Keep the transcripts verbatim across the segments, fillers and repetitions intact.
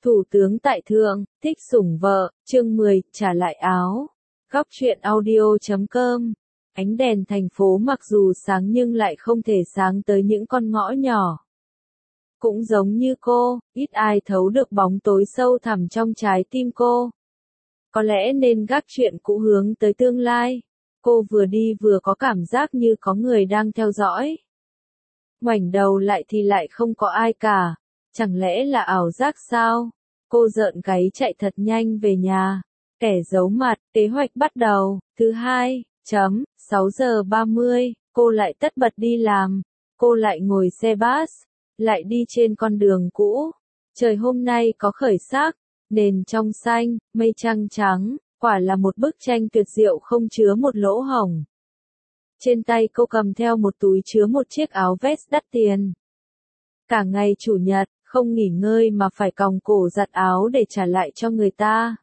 Thủ tướng tại thượng, thích sủng vợ, chương mười, trả lại áo. Góc truyện audio chấm com. Ánh đèn thành phố mặc dù sáng nhưng lại không thể sáng tới những con ngõ nhỏ. Cũng giống như cô, ít ai thấu được bóng tối sâu thẳm trong trái tim cô. Có lẽ nên gác chuyện cũ hướng tới tương lai. Cô vừa đi vừa có cảm giác như có người đang theo dõi. Ngoảnh đầu lại thì lại không có ai cả. Chẳng lẽ là ảo giác sao? Cô rợn gáy chạy thật nhanh về nhà. Kẻ giấu mặt, kế hoạch bắt đầu. Thứ hai, chấm, sáu giờ ba mươi, cô lại tất bật đi làm. Cô lại ngồi xe bus, lại đi trên con đường cũ. Trời hôm nay có khởi sắc, nền trong xanh, mây trăng trắng, quả là một bức tranh tuyệt diệu không chứa một lỗ hổng. Trên tay cô cầm theo một túi chứa một chiếc áo vest đắt tiền. Cả ngày chủ nhật, không nghỉ ngơi mà phải còng cổ giặt áo để trả lại cho người ta.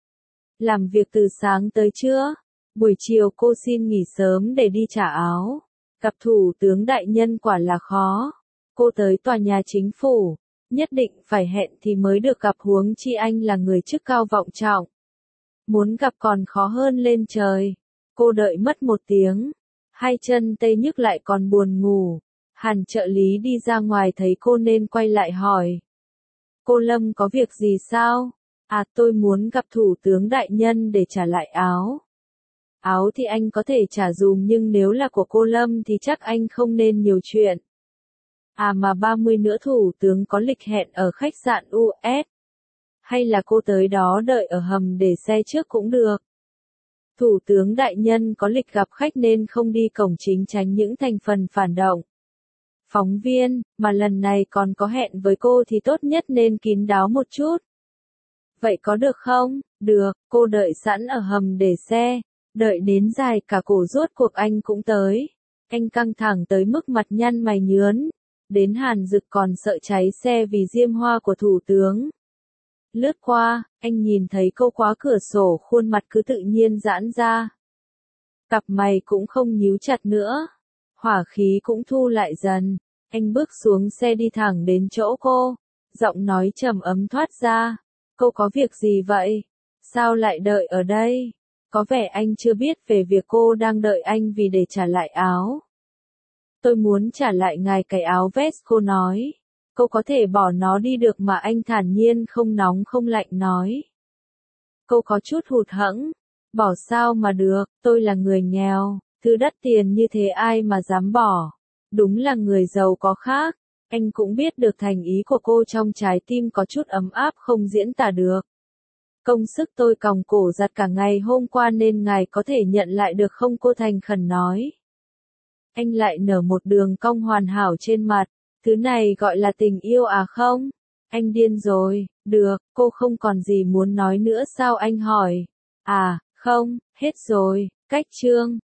Làm việc từ sáng tới trưa, buổi chiều cô xin nghỉ sớm để đi trả áo. Gặp thủ tướng đại nhân quả là khó. Cô tới tòa nhà chính phủ, nhất định phải hẹn thì mới được gặp, huống chi anh là người chức cao vọng trọng. Muốn gặp còn khó hơn lên trời. Cô đợi mất một tiếng, hai chân tê nhức lại còn buồn ngủ. Hàn trợ lý đi ra ngoài thấy cô nên quay lại hỏi. Cô Lâm có việc gì sao? À, tôi muốn gặp thủ tướng đại nhân để trả lại áo. Áo thì anh có thể trả dùm nhưng nếu là của cô Lâm thì chắc anh không nên nhiều chuyện. À mà ba mươi nữa thủ tướng có lịch hẹn ở khách sạn u ét. Hay là cô tới đó đợi ở hầm để xe trước cũng được. Thủ tướng đại nhân có lịch gặp khách nên không đi cổng chính, tránh những thành phần phản động. Phóng viên, mà lần này còn có hẹn với cô thì tốt nhất nên kín đáo một chút. Vậy có được không? Được, cô đợi sẵn ở hầm để xe. Đợi đến dài cả cổ rốt cuộc anh cũng tới. Anh căng thẳng tới mức mặt nhăn mày nhướn. Đến Hàn Dực còn sợ cháy xe vì diêm hoa của thủ tướng. Lướt qua, anh nhìn thấy cô khóa cửa sổ, khuôn mặt cứ tự nhiên giãn ra. Cặp mày cũng không nhíu chặt nữa. Hỏa khí cũng thu lại dần. Anh bước xuống xe đi thẳng đến chỗ cô. Giọng nói trầm ấm thoát ra. Cô có việc gì vậy? Sao lại đợi ở đây? Có vẻ anh chưa biết về việc cô đang đợi anh vì để trả lại áo. Tôi muốn trả lại ngài cái áo vest, cô nói. Cô có thể bỏ nó đi được mà, anh thản nhiên không nóng không lạnh nói. Cô có chút hụt hẫng. Bỏ sao mà được, tôi là người nghèo. Thứ đắt tiền như thế ai mà dám bỏ. Đúng là người giàu có khác. Anh cũng biết được thành ý của cô, trong trái tim có chút ấm áp không diễn tả được. Công sức tôi còng cổ giặt cả ngày hôm qua nên ngài có thể nhận lại được không, cô thành khẩn nói. Anh lại nở một đường cong hoàn hảo trên mặt. Thứ này gọi là tình yêu à không? Anh điên rồi. Được, cô không còn gì muốn nói nữa sao, anh hỏi. À, không, hết rồi. Cách chương.